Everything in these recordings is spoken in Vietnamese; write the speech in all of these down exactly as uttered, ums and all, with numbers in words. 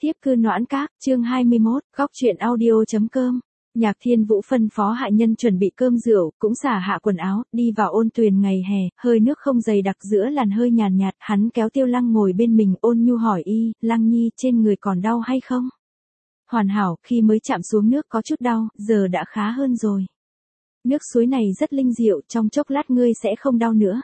Tiếp cư noãn các, chương hai mươi mốt, góc truyện audio.com. Nhạc Thiên Vũ phân phó hạ nhân chuẩn bị cơm rượu, cũng xả hạ quần áo, đi vào ôn tuyền ngày hè, hơi nước không dày đặc giữa làn hơi nhàn nhạt, hắn kéo Tiêu Lăng ngồi bên mình, ôn nhu hỏi y, Lăng Nhi, trên người còn đau hay không? Hoàn hảo, khi mới chạm xuống nước có chút đau, giờ đã khá hơn rồi. Nước suối này rất linh diệu, trong chốc lát ngươi sẽ không đau nữa.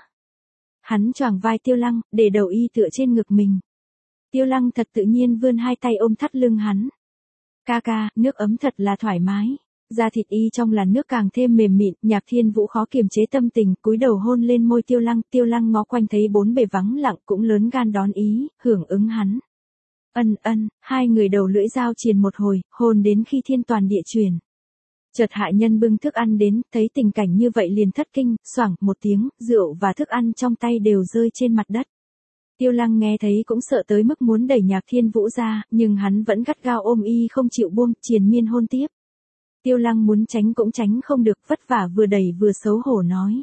Hắn choàng vai Tiêu Lăng, để đầu y tựa trên ngực mình. Tiêu Lăng thật tự nhiên vươn hai tay ôm thắt lưng hắn. Ca ca, nước ấm thật là thoải mái. Da thịt y trong làn nước càng thêm mềm mịn, Nhạc Thiên Vũ khó kiềm chế tâm tình, cúi đầu hôn lên môi Tiêu Lăng, Tiêu Lăng ngó quanh thấy bốn bề vắng lặng cũng lớn gan đón ý, hưởng ứng hắn. Ân ân, hai người đầu lưỡi giao triền một hồi, hôn đến khi thiên toàn địa chuyển. Chợt hạ nhân bưng thức ăn đến, thấy tình cảnh như vậy liền thất kinh, xoảng một tiếng, rượu và thức ăn trong tay đều rơi trên mặt đất. Tiêu Lăng nghe thấy cũng sợ tới mức muốn đẩy Nhạc Thiên Vũ ra, nhưng hắn vẫn gắt gao ôm y không chịu buông, triền miên hôn tiếp. Tiêu Lăng muốn tránh cũng tránh không được, vất vả vừa đẩy vừa xấu hổ nói.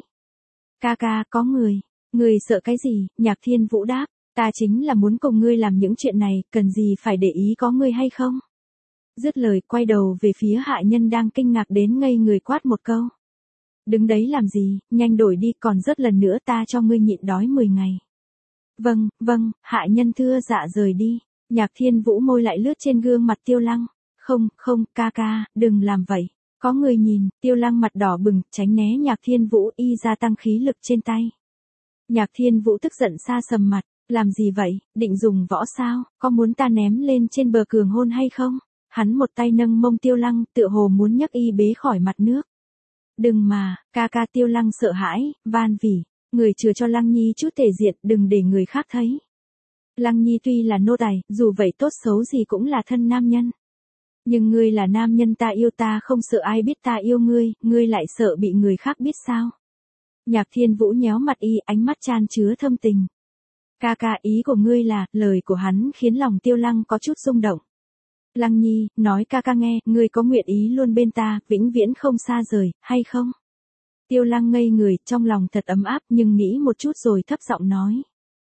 Ca ca, có người. Người sợ cái gì? Nhạc Thiên Vũ đáp, ta chính là muốn cùng ngươi làm những chuyện này, cần gì phải để ý có ngươi hay không? Dứt lời quay đầu về phía hạ nhân đang kinh ngạc đến ngây người quát một câu. Đứng đấy làm gì, nhanh đổi đi, còn rớt lần nữa ta cho ngươi nhịn đói mười ngày. Vâng, vâng, hạ nhân thưa dạ rời đi. Nhạc Thiên Vũ môi lại lướt trên gương mặt Tiêu Lăng. Không, không, ca ca, đừng làm vậy. Có người nhìn, Tiêu Lăng mặt đỏ bừng, tránh né Nhạc Thiên Vũ, y gia tăng khí lực trên tay. Nhạc Thiên Vũ tức giận sa sầm mặt, làm gì vậy, định dùng võ sao, có muốn ta ném lên trên bờ cường hôn hay không? Hắn một tay nâng mông Tiêu Lăng, tựa hồ muốn nhấc y bế khỏi mặt nước. Đừng mà, ca ca. Tiêu Lăng sợ hãi, van vỉ. Người chừa cho Lăng Nhi chút thể diện, đừng để người khác thấy. Lăng Nhi tuy là nô tài, dù vậy tốt xấu gì cũng là thân nam nhân. Nhưng ngươi là nam nhân, ta yêu, ta không sợ ai biết ta yêu ngươi, ngươi lại sợ bị người khác biết sao? Nhạc Thiên Vũ nhéo mặt y, ánh mắt chan chứa thâm tình. Ca ca, ý của ngươi là, lời của hắn khiến lòng Tiêu Lăng có chút rung động. Lăng Nhi, nói ca ca nghe, ngươi có nguyện ý luôn bên ta, vĩnh viễn không xa rời, hay không? Tiêu Lăng ngây người, trong lòng thật ấm áp, nhưng nghĩ một chút rồi thấp giọng nói.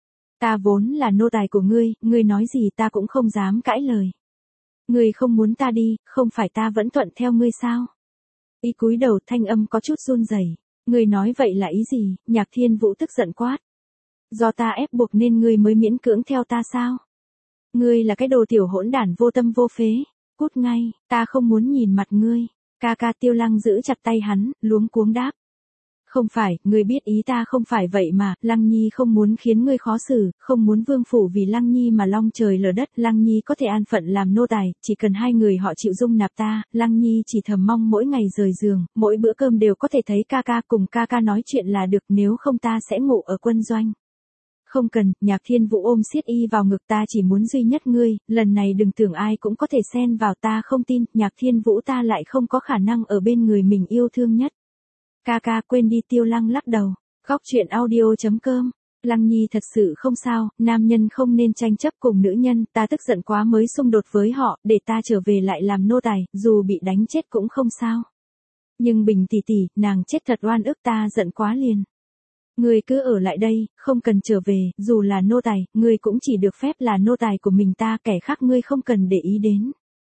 Ta vốn là nô tài của ngươi, ngươi nói gì ta cũng không dám cãi lời. Ngươi không muốn ta đi, không phải ta vẫn thuận theo ngươi sao? Y cúi đầu, thanh âm có chút run rẩy. Ngươi nói vậy là ý gì? Nhạc Thiên Vũ tức giận quát. Do ta ép buộc nên ngươi mới miễn cưỡng theo ta sao? Ngươi là cái đồ tiểu hỗn đản vô tâm vô phế. Cút ngay, ta không muốn nhìn mặt ngươi. Ca ca. Tiêu Lăng giữ chặt tay hắn, luống cuống đáp. Không phải, ngươi biết ý ta không phải vậy mà, Lăng Nhi không muốn khiến ngươi khó xử, không muốn vương phủ vì Lăng Nhi mà long trời lở đất, Lăng Nhi có thể an phận làm nô tài, chỉ cần hai người họ chịu dung nạp ta, Lăng Nhi chỉ thầm mong mỗi ngày rời giường, mỗi bữa cơm đều có thể thấy ca ca cùng ca ca nói chuyện là được, nếu không ta sẽ ngủ ở quân doanh. Không cần. Nhạc Thiên Vũ ôm siết y vào ngực, ta chỉ muốn duy nhất ngươi, lần này đừng tưởng ai cũng có thể xen vào, ta không tin, Nhạc Thiên Vũ ta lại không có khả năng ở bên người mình yêu thương nhất. Ca ca, quên đi. Tiêu Lăng lắc đầu. Góc truyện audio.com. Lăng Nhi thật sự không sao, nam nhân không nên tranh chấp cùng nữ nhân, ta tức giận quá mới xung đột với họ, để ta trở về lại làm nô tài, dù bị đánh chết cũng không sao. Nhưng Bình tỷ tỷ, nàng chết thật oan ức, ta giận quá liền. Ngươi cứ ở lại đây, không cần trở về, dù là nô tài, ngươi cũng chỉ được phép là nô tài của mình ta, kẻ khác ngươi không cần để ý đến.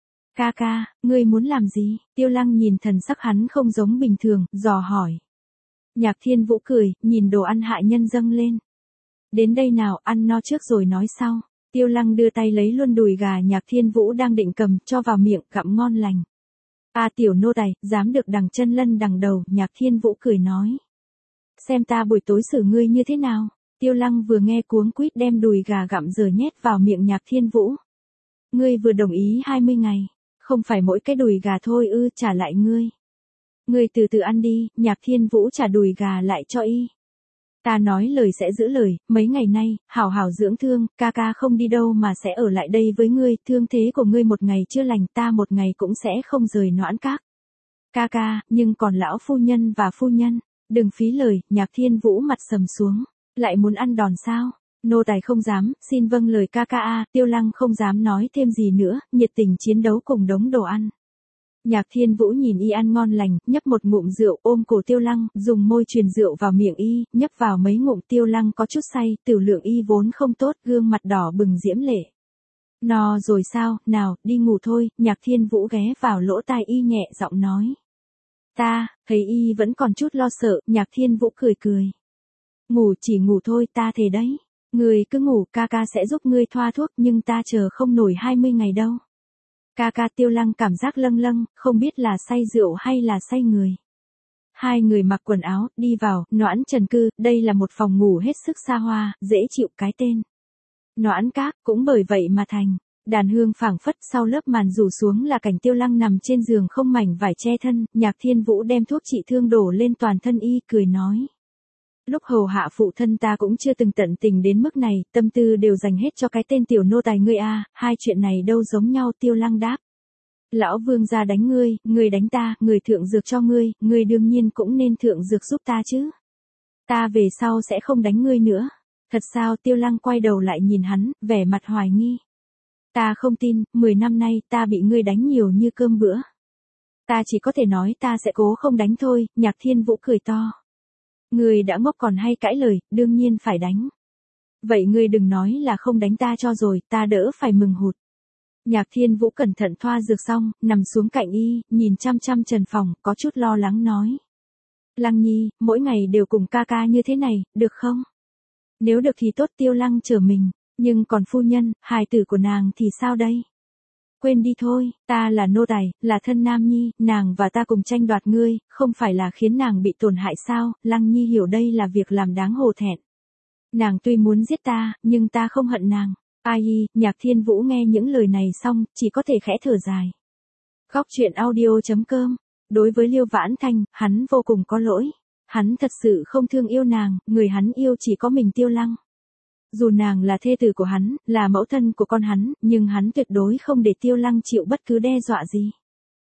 Ca ca, ngươi muốn làm gì? Tiêu Lăng nhìn thần sắc hắn không giống bình thường, dò hỏi. Nhạc Thiên Vũ cười, nhìn đồ ăn hạ nhân dâng lên. Đến đây nào, ăn no trước rồi nói sau. Tiêu Lăng đưa tay lấy luôn đùi gà Nhạc Thiên Vũ đang định cầm, cho vào miệng, gặm ngon lành. A à, tiểu nô tài, dám được đằng chân lân đằng đầu, Nhạc Thiên Vũ cười nói. Xem ta buổi tối xử ngươi như thế nào? Tiêu Lăng vừa nghe cuống quýt đem đùi gà gặm rồi nhét vào miệng Nhạc Thiên Vũ. Ngươi vừa đồng ý hai mươi ngày. Không phải mỗi cái đùi gà thôi ư, trả lại ngươi. Ngươi từ từ ăn đi. Nhạc Thiên Vũ trả đùi gà lại cho y. Ta nói lời sẽ giữ lời, mấy ngày nay, hảo hảo dưỡng thương, ca ca không đi đâu mà sẽ ở lại đây với ngươi, thương thế của ngươi một ngày chưa lành, ta một ngày cũng sẽ không rời noãn các. Ca ca, nhưng còn lão phu nhân và phu nhân, đừng phí lời. Nhạc Thiên Vũ mặt sầm xuống, lại muốn ăn đòn sao? Nô tài không dám, xin vâng lời ca ca a. Tiêu Lăng không dám nói thêm gì nữa, nhiệt tình chiến đấu cùng đống đồ ăn. Nhạc Thiên Vũ nhìn y ăn ngon lành, nhấp một ngụm rượu, ôm cổ Tiêu Lăng, dùng môi truyền rượu vào miệng y, nhấp vào mấy ngụm. Tiêu Lăng có chút say, tiểu lượng y vốn không tốt, gương mặt đỏ bừng diễm lệ. No rồi sao, nào, đi ngủ thôi, Nhạc Thiên Vũ ghé vào lỗ tai y nhẹ giọng nói. Ta, thấy y vẫn còn chút lo sợ, Nhạc Thiên Vũ cười cười. Ngủ chỉ ngủ thôi, ta thề đấy. Ngươi cứ ngủ, ca ca sẽ giúp ngươi thoa thuốc, nhưng ta chờ không nổi hai mươi ngày đâu. Ca ca. Tiêu Lăng cảm giác lâng lâng, không biết là say rượu hay là say người. Hai người mặc quần áo, đi vào, Noãn Trần cư, đây là một phòng ngủ hết sức xa hoa, dễ chịu cái tên. Noãn Các, cũng bởi vậy mà thành. Đàn hương phảng phất, sau lớp màn rủ xuống là cảnh Tiêu Lăng nằm trên giường không mảnh vải che thân, Nhạc Thiên Vũ đem thuốc trị thương đổ lên toàn thân y, cười nói. Lúc hầu hạ phụ thân ta cũng chưa từng tận tình đến mức này, tâm tư đều dành hết cho cái tên tiểu nô tài ngươi a, hai chuyện này đâu giống nhau. Tiêu Lăng đáp. Lão vương gia đánh ngươi, ngươi đánh ta, người thượng dược cho ngươi, ngươi đương nhiên cũng nên thượng dược giúp ta chứ. Ta về sau sẽ không đánh ngươi nữa. Thật sao? Tiêu Lăng quay đầu lại nhìn hắn, vẻ mặt hoài nghi. Ta không tin, mười năm nay ta bị ngươi đánh nhiều như cơm bữa. Ta chỉ có thể nói ta sẽ cố không đánh thôi. Nhạc Thiên Vũ cười to. Ngươi đã ngốc còn hay cãi lời, đương nhiên phải đánh. Vậy ngươi đừng nói là không đánh ta cho rồi, ta đỡ phải mừng hụt. Nhạc Thiên Vũ cẩn thận thoa dược xong, nằm xuống cạnh y, nhìn chăm chăm Trần Phòng, có chút lo lắng nói. Lăng Nhi, mỗi ngày đều cùng ca ca như thế này, được không? Nếu được thì tốt. Tiêu Lăng trở mình, nhưng còn phu nhân, hài tử của nàng thì sao đây? Quên đi thôi, ta là nô tài, là thân nam nhi, nàng và ta cùng tranh đoạt ngươi, không phải là khiến nàng bị tổn hại sao? Lăng Nhi hiểu đây là việc làm đáng hổ thẹn. Nàng tuy muốn giết ta, nhưng ta không hận nàng. Ai y, Nhạc Thiên Vũ nghe những lời này xong, chỉ có thể khẽ thở dài. Góc truyện audio chấm com. Đối với Liêu Vãn Thanh, hắn vô cùng có lỗi. Hắn thật sự không thương yêu nàng, người hắn yêu chỉ có mình Tiêu Lăng. Dù nàng là thê tử của hắn, là mẫu thân của con hắn, nhưng hắn tuyệt đối không để Tiêu Lăng chịu bất cứ đe dọa gì.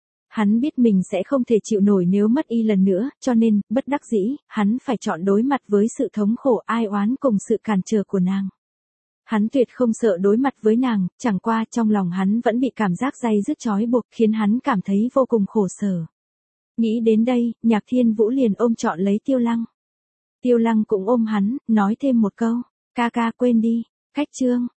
Hắn biết mình sẽ không thể chịu nổi nếu mất y lần nữa, cho nên, bất đắc dĩ, hắn phải chọn đối mặt với sự thống khổ ai oán cùng sự cản trở của nàng. Hắn tuyệt không sợ đối mặt với nàng, chẳng qua trong lòng hắn vẫn bị cảm giác day dứt trói buộc khiến hắn cảm thấy vô cùng khổ sở. Nghĩ đến đây, Nhạc Thiên Vũ liền ôm trọn lấy Tiêu Lăng. Tiêu Lăng cũng ôm hắn, nói thêm một câu, ca ca quên đi, cách chương.